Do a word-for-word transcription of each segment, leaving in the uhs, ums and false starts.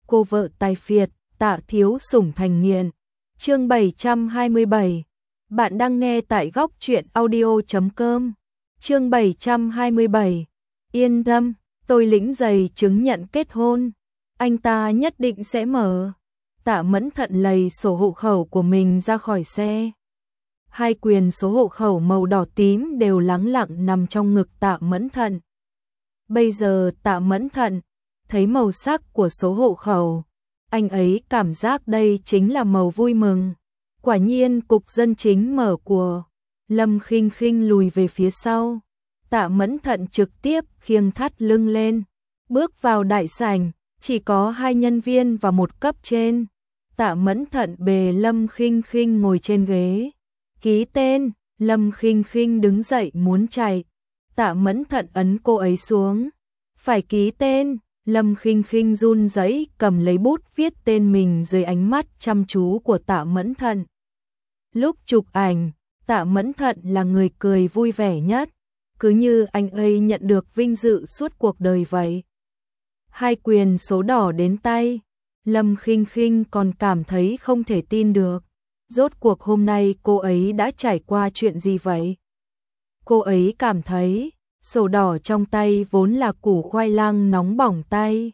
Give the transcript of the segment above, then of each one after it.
cô vợ tài phiệt, Tạ thiếu sủng thành nghiện. Chương bảy trăm hai mươi bảy. Bạn đang nghe tại góc truyện audio chấm com. Chương bảy trăm hai mươi bảy. Yên tâm, tôi lĩnh giấy chứng nhận kết hôn. Anh ta nhất định sẽ mở. Tạ Mẫn Thận lầy sổ hộ khẩu của mình ra khỏi xe. Hai quyền số hộ khẩu màu đỏ tím đều lắng lặng nằm trong ngực Tạ Mẫn Thận. Bây giờ Tạ Mẫn Thận thấy màu sắc của số hộ khẩu, anh ấy cảm giác đây chính là màu vui mừng. Quả nhiên cục dân chính mở của. Lâm Khinh Khinh lùi về phía sau. Tạ Mẫn Thận trực tiếp khiêng thắt lưng lên, bước vào đại sảnh, chỉ có hai nhân viên và một cấp trên. Tạ Mẫn Thận bề Lâm Khinh Khinh ngồi trên ghế. Ký tên. Lâm Khinh Khinh đứng dậy muốn chạy. Tạ Mẫn Thận ấn cô ấy xuống. Phải ký tên. Lâm Khinh Khinh run rẩy cầm lấy bút viết tên mình dưới ánh mắt chăm chú của Tạ Mẫn Thận. Lúc chụp ảnh, Tạ Mẫn Thận là người cười vui vẻ nhất, cứ như anh ấy nhận được vinh dự suốt cuộc đời vậy. Hai quyền số đỏ đến tay, Lâm Khinh Khinh còn cảm thấy không thể tin được. Rốt cuộc hôm nay cô ấy đã trải qua chuyện gì vậy? Cô ấy cảm thấy sổ đỏ trong tay vốn là củ khoai lang nóng bỏng tay.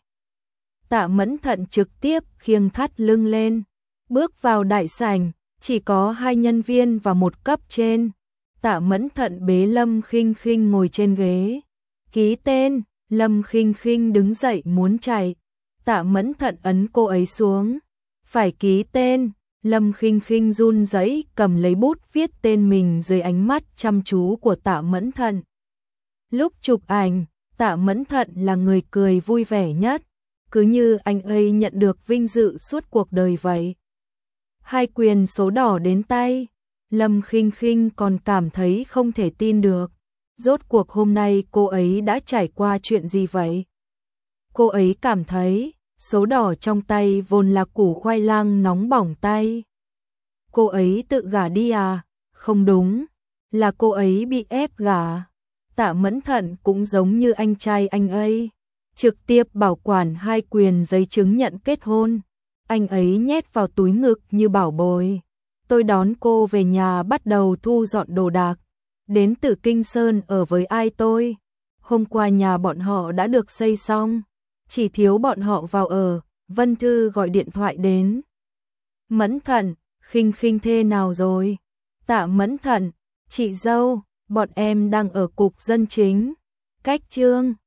Tạ Mẫn Thận trực tiếp khiêng thắt lưng lên, bước vào đại sảnh, chỉ có hai nhân viên và một cấp trên. Tạ Mẫn Thận bế Lâm Khinh Khinh ngồi trên ghế. Ký tên. Lâm Khinh Khinh đứng dậy muốn chạy. Tạ Mẫn Thận ấn cô ấy xuống. Phải ký tên. Lâm Khinh Khinh run rẩy cầm lấy bút viết tên mình dưới ánh mắt chăm chú của Tạ Mẫn Thận. Lúc chụp ảnh, Tạ Mẫn Thận là người cười vui vẻ nhất, cứ như anh ấy nhận được vinh dự suốt cuộc đời vậy. Hai quyền số đỏ đến tay, Lâm Khinh Khinh còn cảm thấy không thể tin được. Rốt cuộc hôm nay cô ấy đã trải qua chuyện gì vậy? Cô ấy cảm thấy số đỏ trong tay vốn là củ khoai lang nóng bỏng tay. Cô ấy tự gả đi à? Không đúng, là cô ấy bị ép gả. Tạ Mẫn Thận cũng giống như anh trai anh ấy, trực tiếp bảo quản hai quyền giấy chứng nhận kết hôn. Anh ấy nhét vào túi ngực như bảo bối. Tôi đón cô về nhà bắt đầu thu dọn đồ đạc. Đến từ Kinh Sơn ở với ai tôi? Hôm qua nhà bọn họ đã được xây xong, chỉ thiếu bọn họ vào ở. Vân Thư gọi điện thoại đến. Mẫn Thận, Khinh Khinh thế nào rồi? Tạ Mẫn Thận, chị dâu, bọn em đang ở cục dân chính. Cách Trương,